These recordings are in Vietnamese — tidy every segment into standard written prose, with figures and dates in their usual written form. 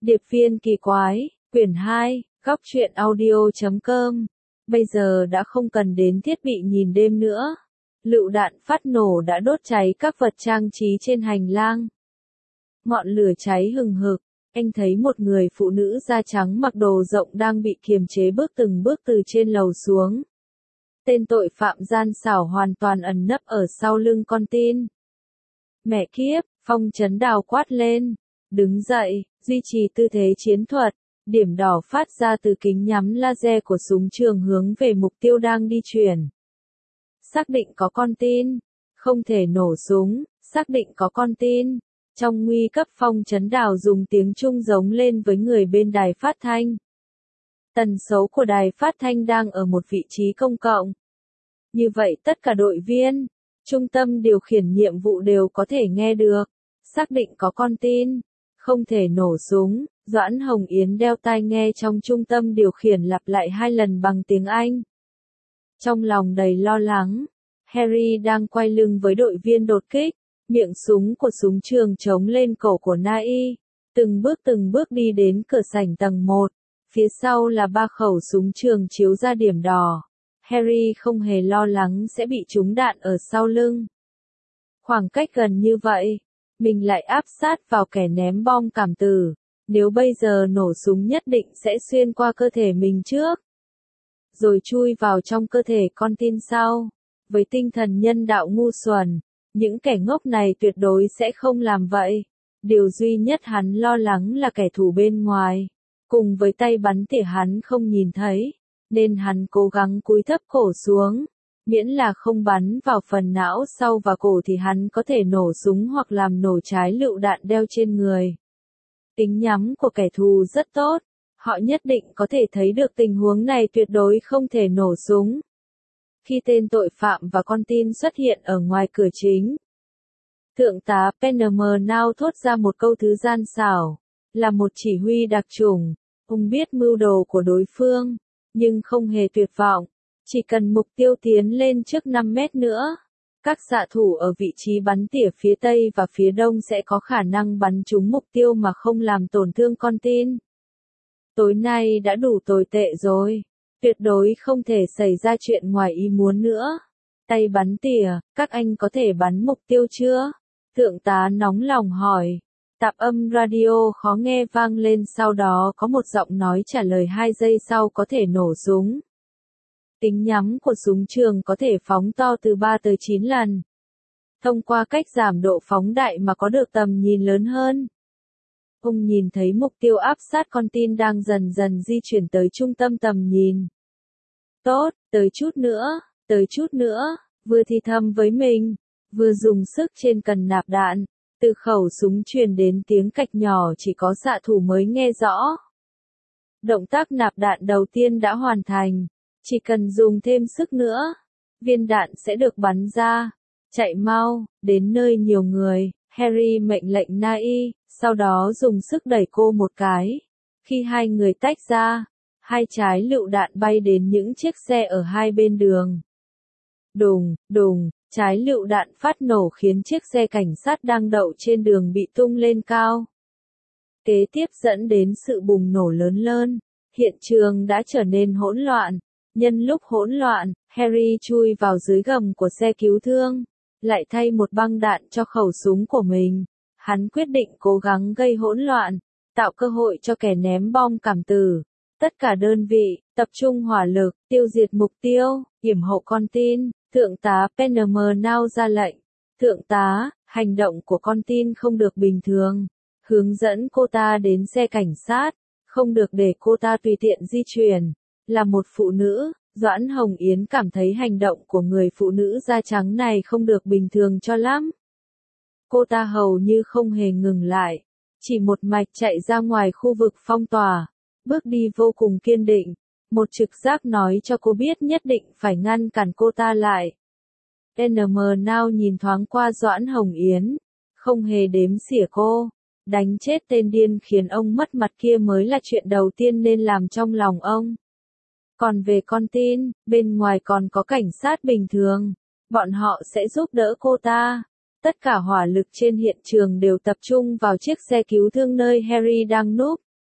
Điệp viên kỳ quái, quyển 2, góc truyện audio.com. Bây giờ đã không cần đến thiết bị nhìn đêm nữa. Lựu đạn phát nổ đã đốt cháy các vật trang trí trên hành lang. Ngọn lửa cháy hừng hực, anh thấy một người phụ nữ da trắng mặc đồ rộng đang bị kiềm chế bước từng bước từ trên lầu xuống. Tên tội phạm gian xảo hoàn toàn ẩn nấp ở sau lưng con tin. Mẹ kiếp, Phong Chấn Đào quát lên. Đứng dậy, duy trì tư thế chiến thuật. Điểm đỏ phát ra từ kính nhắm laser của súng trường hướng về mục tiêu đang đi chuyển. Xác định có con tin. Không thể nổ súng, xác định có con tin. Trong nguy cấp Phong Chấn Đào dùng tiếng Trung giống lên với người bên đài phát thanh. Tần số của đài phát thanh đang ở một vị trí công cộng. Như vậy tất cả đội viên, trung tâm điều khiển nhiệm vụ đều có thể nghe được. Xác định có con tin. Không thể nổ súng. Doãn Hồng Yến đeo tai nghe trong trung tâm điều khiển lặp lại 2 lần bằng tiếng Anh. Trong lòng đầy lo lắng, Harry đang quay lưng với đội viên đột kích, miệng súng của súng trường chống lên cổ của Nai, từng bước đi đến cửa sảnh tầng 1, phía sau là 3 khẩu súng trường chiếu ra điểm đỏ. Harry không hề lo lắng sẽ bị trúng đạn ở sau lưng. Khoảng cách gần như vậy, mình lại áp sát vào kẻ ném bom cảm tử. Nếu bây giờ nổ súng nhất định sẽ xuyên qua cơ thể mình trước, rồi chui vào trong cơ thể con tin sau. Với tinh thần nhân đạo ngu xuẩn, những kẻ ngốc này tuyệt đối sẽ không làm vậy. Điều duy nhất hắn lo lắng là kẻ thù bên ngoài. Cùng với tay bắn tỉa hắn không nhìn thấy, nên hắn cố gắng cúi thấp cổ xuống. Miễn là không bắn vào phần não sau và cổ thì hắn có thể nổ súng hoặc làm nổ trái lựu đạn đeo trên người. Tính nhắm của kẻ thù rất tốt, họ nhất định có thể thấy được tình huống này tuyệt đối không thể nổ súng. Khi tên tội phạm và con tin xuất hiện ở ngoài cửa chính, Thượng tá PNM Now thốt ra một câu thứ gian xảo, là một chỉ huy đặc chủng, ông biết mưu đồ của đối phương, nhưng không hề tuyệt vọng, chỉ cần mục tiêu tiến lên trước 5 mét nữa. Các xạ thủ ở vị trí bắn tỉa phía Tây và phía Đông sẽ có khả năng bắn trúng mục tiêu mà không làm tổn thương con tin. Tối nay đã đủ tồi tệ rồi. Tuyệt đối không thể xảy ra chuyện ngoài ý muốn nữa. Tay bắn tỉa, các anh có thể bắn mục tiêu chưa? Thượng tá nóng lòng hỏi. Tạp âm radio khó nghe vang lên, sau đó có một giọng nói trả lời 2 giây sau có thể nổ súng. Tính nhắm của súng trường có thể phóng to từ 3 tới 9 lần. Thông qua cách giảm độ phóng đại mà có được tầm nhìn lớn hơn. Ông nhìn thấy mục tiêu áp sát con tin đang dần dần di chuyển tới trung tâm tầm nhìn. Tốt, tới chút nữa, vừa thì thầm với mình, vừa dùng sức trên cần nạp đạn. Từ khẩu súng truyền đến tiếng cạch nhỏ chỉ có xạ thủ mới nghe rõ. Động tác nạp đạn đầu tiên đã hoàn thành. Chỉ cần dùng thêm sức nữa, viên đạn sẽ được bắn ra. Chạy mau, đến nơi nhiều người, Harry mệnh lệnh Nai, sau đó dùng sức đẩy cô một cái. Khi hai người tách ra, 2 trái lựu đạn bay đến những chiếc xe ở hai bên đường. Đùng, đùng, trái lựu đạn phát nổ khiến chiếc xe cảnh sát đang đậu trên đường bị tung lên cao. Kế tiếp dẫn đến sự bùng nổ lớn hơn, hiện trường đã trở nên hỗn loạn. Nhân lúc hỗn loạn, Harry chui vào dưới gầm của xe cứu thương, lại thay một băng đạn cho khẩu súng của mình. Hắn quyết định cố gắng gây hỗn loạn, tạo cơ hội cho kẻ ném bom cảm tử. Tất cả đơn vị, tập trung hỏa lực, tiêu diệt mục tiêu, yểm hộ con tin. Thượng tá PNM Now ra lệnh. Thượng tá, hành động của con tin không được bình thường. Hướng dẫn cô ta đến xe cảnh sát, không được để cô ta tùy tiện di chuyển. Là một phụ nữ, Doãn Hồng Yến cảm thấy hành động của người phụ nữ da trắng này không được bình thường cho lắm. Cô ta hầu như không hề ngừng lại, chỉ một mạch chạy ra ngoài khu vực phong tỏa, bước đi vô cùng kiên định. Một trực giác nói cho cô biết nhất định phải ngăn cản cô ta lại. NM Now nhìn thoáng qua Doãn Hồng Yến, không hề đếm xỉa cô. Đánh chết tên điên khiến ông mất mặt kia mới là chuyện đầu tiên nên làm trong lòng ông. Còn về con tin, bên ngoài còn có cảnh sát bình thường. Bọn họ sẽ giúp đỡ cô ta. Tất cả hỏa lực trên hiện trường đều tập trung vào chiếc xe cứu thương nơi Harry đang núp.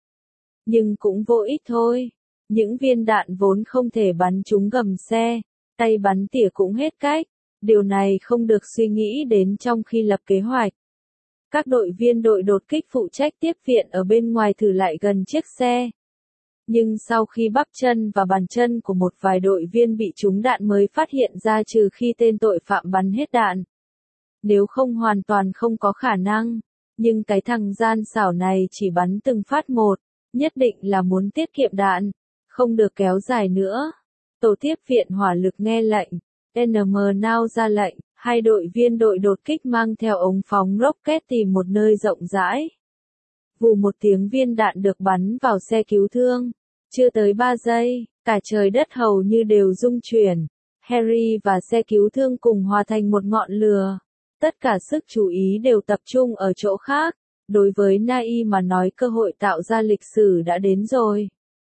nhưng cũng vô ích thôi. Những viên đạn vốn không thể bắn trúng gầm xe, tay bắn tỉa cũng hết cách. Điều này không được suy nghĩ đến trong khi lập kế hoạch. Các đội viên đội đột kích phụ trách tiếp viện ở bên ngoài thử lại gần chiếc xe. Nhưng sau khi bắp chân và bàn chân của một vài đội viên bị trúng đạn mới phát hiện ra trừ khi tên tội phạm bắn hết đạn. Nếu không hoàn toàn không có khả năng. Nhưng cái thằng gian xảo này chỉ bắn từng phát một, nhất định là muốn tiết kiệm đạn, không được kéo dài nữa. Tổ tiếp viện hỏa lực nghe lệnh, NM Now ra lệnh, hai đội viên đội đột kích mang theo ống phóng rocket tìm một nơi rộng rãi. Vù một tiếng viên đạn được bắn vào xe cứu thương. Chưa tới 3 giây, cả trời đất hầu như đều rung chuyển. Harry và xe cứu thương cùng hòa thành một ngọn lửa. Tất cả sức chú ý đều tập trung ở chỗ khác. Đối với Nai mà nói cơ hội tạo ra lịch sử đã đến rồi.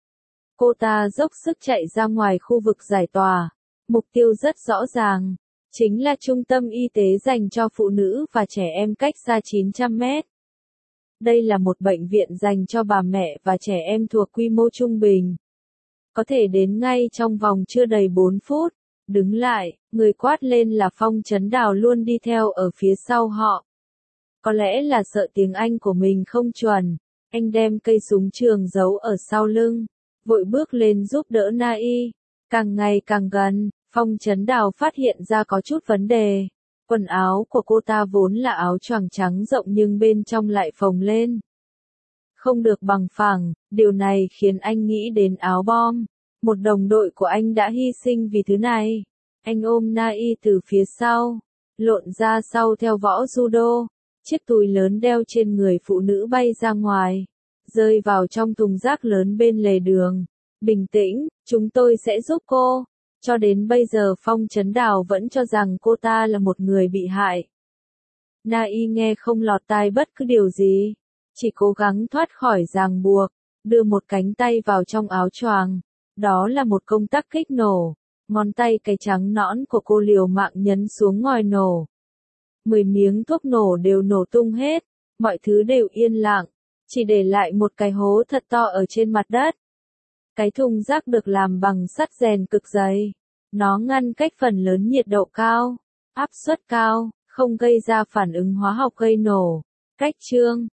Cô ta dốc sức chạy ra ngoài khu vực giải tỏa. Mục tiêu rất rõ ràng. Chính là trung tâm y tế dành cho phụ nữ và trẻ em cách xa 900 mét. Đây là một bệnh viện dành cho bà mẹ và trẻ em thuộc quy mô trung bình. Có thể đến ngay trong vòng chưa đầy 4 phút. Đứng lại, người quát lên là Phong Chấn Đào luôn đi theo ở phía sau họ. Có lẽ là sợ tiếng Anh của mình không chuẩn, anh đem cây súng trường giấu ở sau lưng, vội bước lên giúp đỡ Nai. Càng ngày càng gần, Phong Chấn Đào phát hiện ra có chút vấn đề. Quần áo của cô ta vốn là áo choàng trắng rộng nhưng bên trong lại phồng lên. Không được bằng phẳng, điều này khiến anh nghĩ đến áo bom. Một đồng đội của anh đã hy sinh vì thứ này. Anh ôm Nai từ phía sau, lộn ra sau theo võ judo. Chiếc túi lớn đeo trên người phụ nữ bay ra ngoài, rơi vào trong thùng rác lớn bên lề đường. Bình tĩnh, chúng tôi sẽ giúp cô. Cho đến bây giờ Phong Chấn Đào vẫn cho rằng cô ta là một người bị hại. Nai nghe không lọt tai bất cứ điều gì, chỉ cố gắng thoát khỏi ràng buộc, đưa một cánh tay vào trong áo choàng. Đó là một công tắc kích nổ. Ngón tay cái trắng nõn của cô liều mạng nhấn xuống ngòi nổ. 10 miếng thuốc nổ đều nổ tung hết, mọi thứ đều yên lặng, chỉ để lại một cái hố thật to ở trên mặt đất. Cái thùng rác được làm bằng sắt rèn cực dày. Nó ngăn cách phần lớn nhiệt độ cao, áp suất cao, không gây ra phản ứng hóa học gây nổ. Cách chương